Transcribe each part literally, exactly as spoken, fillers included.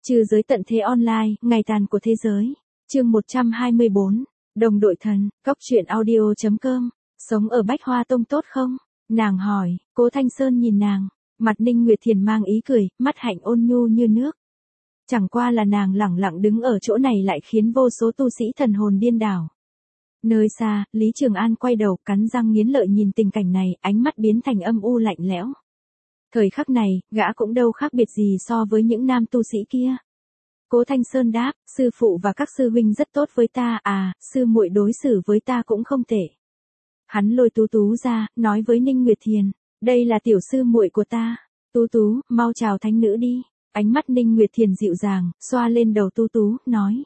Trừ giới tận thế online, ngày tàn của thế giới. Chương một trăm hai mươi bốn. Đồng đội thần, Cóc truyện audio chấm com. Sống ở Bách Hoa Tông tốt không? Nàng hỏi. Cố Thanh Sơn nhìn nàng. Mặt Ninh Nguyệt Thiền mang ý cười, mắt hạnh ôn nhu như nước. Chẳng qua là nàng lẳng lặng đứng ở chỗ này lại khiến vô số tu sĩ thần hồn điên đảo. Nơi xa, Lý Trường An quay đầu cắn răng nghiến lợi nhìn tình cảnh này, ánh mắt biến thành âm u lạnh lẽo. Thời khắc này, gã cũng đâu khác biệt gì so với những nam tu sĩ kia. Cố Thanh Sơn đáp, sư phụ và các sư huynh rất tốt với ta, à, sư muội đối xử với ta cũng không tệ. Hắn lôi Tú Tú ra, nói với Ninh Nguyệt Thiền, đây là tiểu sư muội của ta. Tú Tú, mau chào thánh nữ đi. Ánh mắt Ninh Nguyệt Thiền dịu dàng, xoa lên đầu Tú Tú, nói.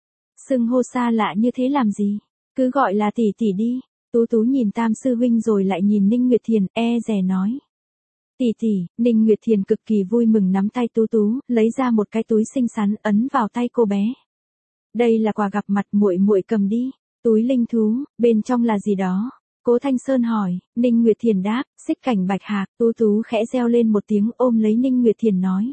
Xưng hô xa lạ như thế làm gì? Cứ gọi là tỷ tỷ đi. Tú Tú nhìn tam sư huynh rồi lại nhìn Ninh Nguyệt Thiền, e dè nói. Tỷ tỷ. Ninh Nguyệt Thiền cực kỳ vui mừng nắm tay Tú Tú, lấy ra một cái túi xinh xắn ấn vào tay cô bé. Đây là quà gặp mặt, muội muội cầm đi. Túi linh thú, bên trong là gì đó? Cố Thanh Sơn hỏi. Ninh Nguyệt Thiền đáp, xích cảnh bạch hạc. Tú Tú khẽ reo lên một tiếng ôm lấy Ninh Nguyệt Thiền nói.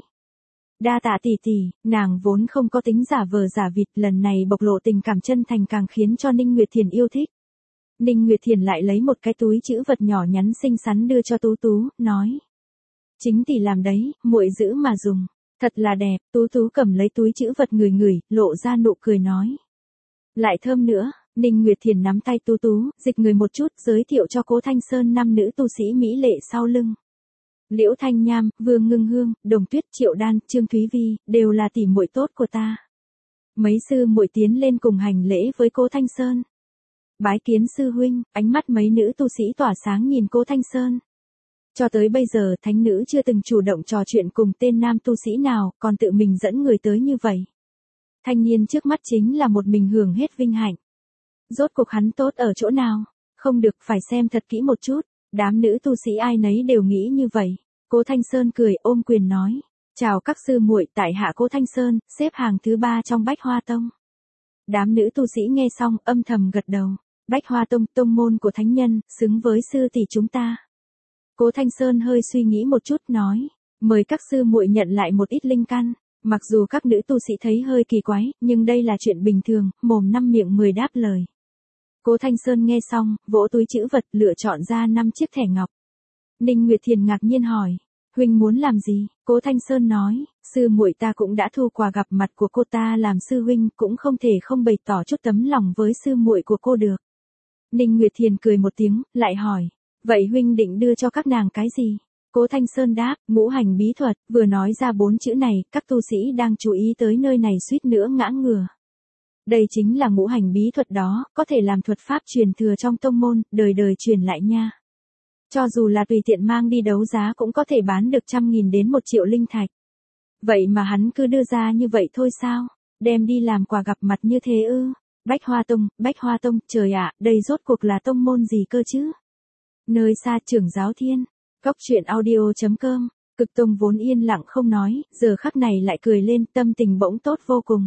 Đa tạ tỷ tỷ. Nàng vốn không có tính giả vờ giả vịt, lần này bộc lộ tình cảm chân thành càng khiến cho Ninh Nguyệt Thiền yêu thích. Ninh Nguyệt Thiền lại lấy một cái túi chữ vật nhỏ nhắn xinh xắn đưa cho Tú Tú, nói. Chính tỷ làm đấy, muội giữ mà dùng. Thật là đẹp. Tú Tú cầm lấy túi chữ vật ngửi ngửi, lộ ra nụ cười nói. Lại thơm nữa. Ninh Nguyệt Thiền nắm tay Tú Tú, dịch người một chút, giới thiệu cho Cố Thanh Sơn năm nữ tu sĩ mỹ lệ sau lưng. Liễu Thanh Nham, Vương Ngưng Hương, Đồng Tuyết, Triệu Đan, Trương Thúy Vi, đều là tỷ muội tốt của ta. Mấy sư muội tiến lên cùng hành lễ với Cố Thanh Sơn. Bái kiến sư huynh. Ánh mắt mấy nữ tu sĩ tỏa sáng nhìn Cố Thanh Sơn. Cho tới bây giờ thánh nữ chưa từng chủ động trò chuyện cùng tên nam tu sĩ nào, còn tự mình dẫn người tới như vậy. Thanh niên trước mắt chính là một mình hưởng hết vinh hạnh. Rốt cuộc hắn tốt ở chỗ nào? Không được, phải xem thật kỹ một chút. Đám nữ tu sĩ ai nấy đều nghĩ như vậy. Cố Thanh Sơn cười ôm quyền nói. Chào các sư muội, tại hạ Cố Thanh Sơn, xếp hàng thứ ba trong Bách Hoa Tông. Đám nữ tu sĩ nghe xong âm thầm gật đầu. Bách Hoa Tông, tông môn của thánh nhân, xứng với sư tỷ chúng ta. Cố Thanh Sơn hơi suy nghĩ một chút nói. Mời các sư muội nhận lại một ít linh căn. Mặc dù các nữ tu sĩ thấy hơi kỳ quái, nhưng đây là chuyện bình thường, mồm năm miệng mười đáp lời. Cố Thanh Sơn nghe xong, vỗ túi chữ vật, lựa chọn ra năm chiếc thẻ ngọc. Ninh Nguyệt Thiền ngạc nhiên hỏi. Huynh muốn làm gì? Cố Thanh Sơn nói. Sư muội ta cũng đã thu quà gặp mặt của cô ta làm sư huynh, cũng không thể không bày tỏ chút tấm lòng với sư muội của cô được. Ninh Nguyệt Thiền cười một tiếng, lại hỏi. Vậy huynh định đưa cho các nàng cái gì? Cố Thanh Sơn đáp, ngũ hành bí thuật. Vừa nói ra bốn chữ này, các tu sĩ đang chú ý tới nơi này suýt nữa ngã ngửa. Đây chính là ngũ hành bí thuật đó, có thể làm thuật pháp truyền thừa trong tông môn, đời đời truyền lại nha. Cho dù là tùy tiện mang đi đấu giá cũng có thể bán được trăm nghìn đến một triệu linh thạch. Vậy mà hắn cứ đưa ra như vậy thôi sao? Đem đi làm quà gặp mặt như thế ư? Bách Hoa Tông, Bách Hoa Tông, trời ạ, đây rốt cuộc là tông môn gì cơ chứ? Nơi xa Trưởng Giáo Thiên. Cóc truyện audio chấm com. Cực Tông vốn yên lặng không nói, giờ khắc này lại cười lên, tâm tình bỗng tốt vô cùng.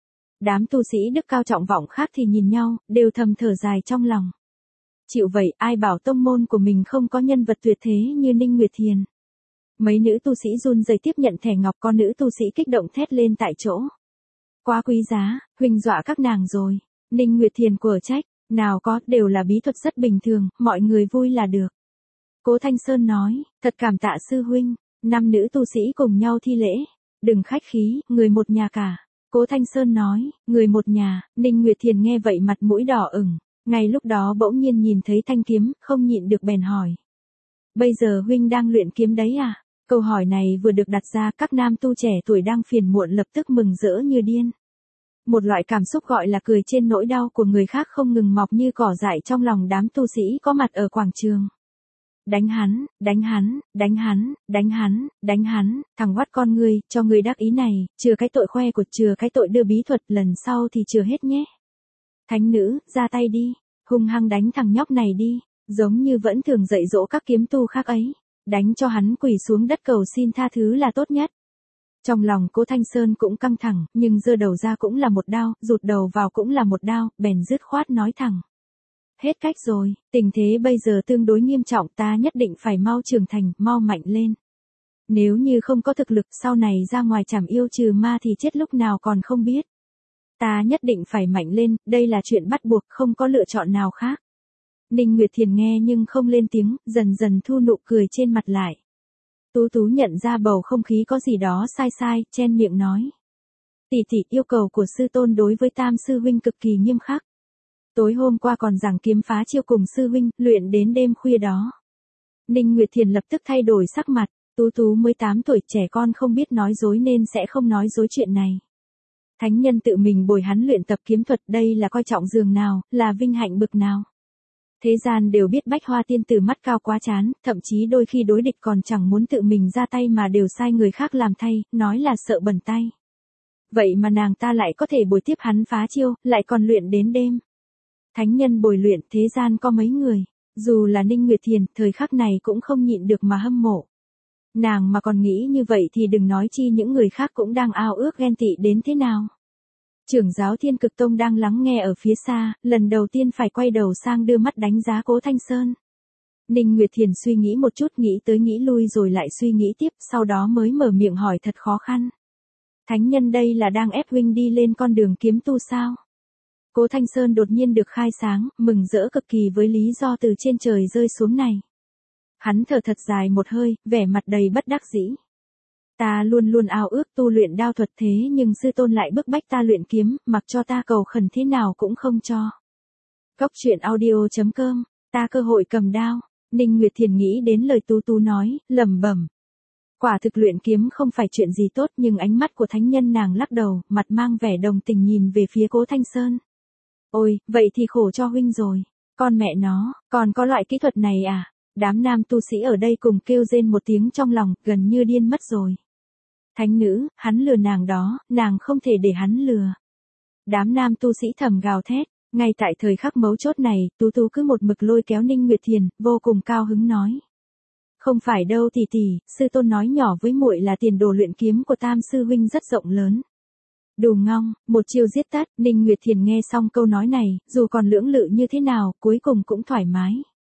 Đám tu sĩ đức cao trọng vọng khác thì nhìn nhau, đều thầm thở dài trong lòng. Chịu vậy, ai bảo tông môn của mình không có nhân vật tuyệt thế như Ninh Nguyệt Thiền. Mấy nữ tu sĩ run rẩy tiếp nhận thẻ ngọc, con nữ tu sĩ kích động thét lên tại chỗ. Quá quý giá, huynh dọa các nàng rồi. Ninh Nguyệt Thiền quở trách, nào có, đều là bí thuật rất bình thường, mọi người vui là được. Cố Thanh Sơn nói, thật cảm tạ sư huynh. Năm nữ tu sĩ cùng nhau thi lễ. Đừng khách khí, người một nhà cả. Cố Thanh Sơn nói, người một nhà. Ninh Nguyệt Thiền nghe vậy mặt mũi đỏ ửng. Ngay lúc đó bỗng nhiên nhìn thấy thanh kiếm, không nhịn được bèn hỏi. Bây giờ huynh đang luyện kiếm đấy à? Câu hỏi này vừa được đặt ra, các nam tu trẻ tuổi đang phiền muộn lập tức mừng rỡ như điên. Một loại cảm xúc gọi là cười trên nỗi đau của người khác không ngừng mọc như cỏ dại trong lòng đám tu sĩ có mặt ở quảng trường. Đánh hắn, đánh hắn, đánh hắn, đánh hắn, đánh hắn, thằng hoắt con ngươi, cho ngươi đắc ý này, chừa cái tội khoe của, chừa cái tội đưa bí thuật, lần sau thì chừa hết nhé. Thánh nữ, ra tay đi, hung hăng đánh thằng nhóc này đi, giống như vẫn thường dạy dỗ các kiếm tu khác ấy, đánh cho hắn quỳ xuống đất cầu xin tha thứ là tốt nhất. Trong lòng Cố Thanh Sơn cũng căng thẳng, nhưng giơ đầu ra cũng là một đao, rụt đầu vào cũng là một đao, bèn dứt khoát nói thẳng. Hết cách rồi, tình thế bây giờ tương đối nghiêm trọng, ta nhất định phải mau trưởng thành, mau mạnh lên. Nếu như không có thực lực sau này ra ngoài chảm yêu trừ ma thì chết lúc nào còn không biết. Ta nhất định phải mạnh lên, đây là chuyện bắt buộc, không có lựa chọn nào khác. Ninh Nguyệt Thiền nghe nhưng không lên tiếng, dần dần thu nụ cười trên mặt lại. Tú Tú nhận ra bầu không khí có gì đó sai sai, chen miệng nói. Tỷ tỷ, yêu cầu của sư tôn đối với Tam sư huynh cực kỳ nghiêm khắc. Tối hôm qua còn giảng kiếm phá chiêu cùng sư huynh, luyện đến đêm khuya đó. Ninh Nguyệt Thiền lập tức thay đổi sắc mặt, Tú Tú mới tám tuổi, trẻ con không biết nói dối nên sẽ không nói dối chuyện này. Thánh nhân tự mình bồi hắn luyện tập kiếm thuật, đây là coi trọng giường nào, là vinh hạnh bực nào. Thế gian đều biết Bách Hoa tiên tử mắt cao quá chán, thậm chí đôi khi đối địch còn chẳng muốn tự mình ra tay mà đều sai người khác làm thay, nói là sợ bẩn tay. Vậy mà nàng ta lại có thể bồi tiếp hắn phá chiêu, lại còn luyện đến đêm. Thánh nhân bồi luyện, thế gian có mấy người, dù là Ninh Nguyệt Thiền, thời khắc này cũng không nhịn được mà hâm mộ. Nàng mà còn nghĩ như vậy thì đừng nói chi những người khác cũng đang ao ước ghen tị đến thế nào. Trưởng giáo Thiên Cực Tông đang lắng nghe ở phía xa, lần đầu tiên phải quay đầu sang đưa mắt đánh giá Cố Thanh Sơn. Ninh Nguyệt Thiền suy nghĩ một chút, nghĩ tới nghĩ lui rồi lại suy nghĩ tiếp, sau đó mới mở miệng hỏi thật khó khăn. Thánh nhân đây là đang ép huynh đi lên con đường kiếm tu sao? Cố Thanh Sơn đột nhiên được khai sáng, mừng rỡ cực kỳ với lý do từ trên trời rơi xuống này. Hắn thở thật dài một hơi, vẻ mặt đầy bất đắc dĩ. Ta luôn luôn ao ước tu luyện đao thuật thế nhưng sư tôn lại bức bách ta luyện kiếm, mặc cho ta cầu khẩn thế nào cũng không cho. Cốc truyện audio chấm com, ta cơ hội cầm đao. Ninh Nguyệt Thiền nghĩ đến lời Tú Tú nói, lẩm bẩm. Quả thực luyện kiếm không phải chuyện gì tốt, nhưng ánh mắt của thánh nhân nàng lắc đầu, mặt mang vẻ đồng tình nhìn về phía Cố Thanh Sơn. Ôi, vậy thì khổ cho huynh rồi. Con mẹ nó, còn có loại kỹ thuật này à? Đám nam tu sĩ ở đây cùng kêu rên một tiếng trong lòng, gần như điên mất rồi. Thánh nữ, hắn lừa nàng đó, nàng không thể để hắn lừa. Đám nam tu sĩ thầm gào thét, ngay tại thời khắc mấu chốt này, Tú Tú cứ một mực lôi kéo Ninh Nguyệt Thiền, vô cùng cao hứng nói. Không phải đâu tỷ tỷ, sư tôn nói nhỏ với muội là tiền đồ luyện kiếm của Tam sư huynh rất rộng lớn. Đù ngong, một chiêu giết tắt, Ninh Nguyệt Thiền nghe xong câu nói này, dù còn lưỡng lự như thế nào, cuối cùng cũng thoải mái.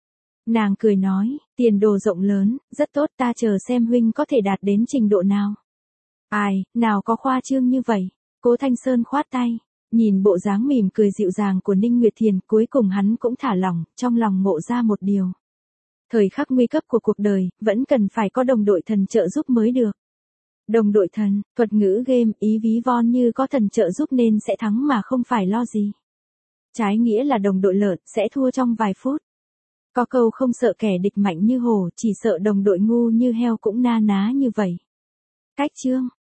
Nàng cười nói, tiền đồ rộng lớn, rất tốt, ta chờ xem huynh có thể đạt đến trình độ nào. Ai, nào có khoa trương như vậy. Cố Thanh Sơn khoát tay, nhìn bộ dáng mỉm cười dịu dàng của Ninh Nguyệt Thiền, cuối cùng hắn cũng thả lỏng, trong lòng ngộ ra một điều. Thời khắc nguy cấp của cuộc đời, vẫn cần phải có đồng đội thần trợ giúp mới được. Đồng đội thần, thuật ngữ game, ý ví von như có thần trợ giúp nên sẽ thắng mà không phải lo gì. Trái nghĩa là đồng đội lợn, sẽ thua trong vài phút. Có câu không sợ kẻ địch mạnh như hổ, chỉ sợ đồng đội ngu như heo cũng na ná như vậy. Cách chương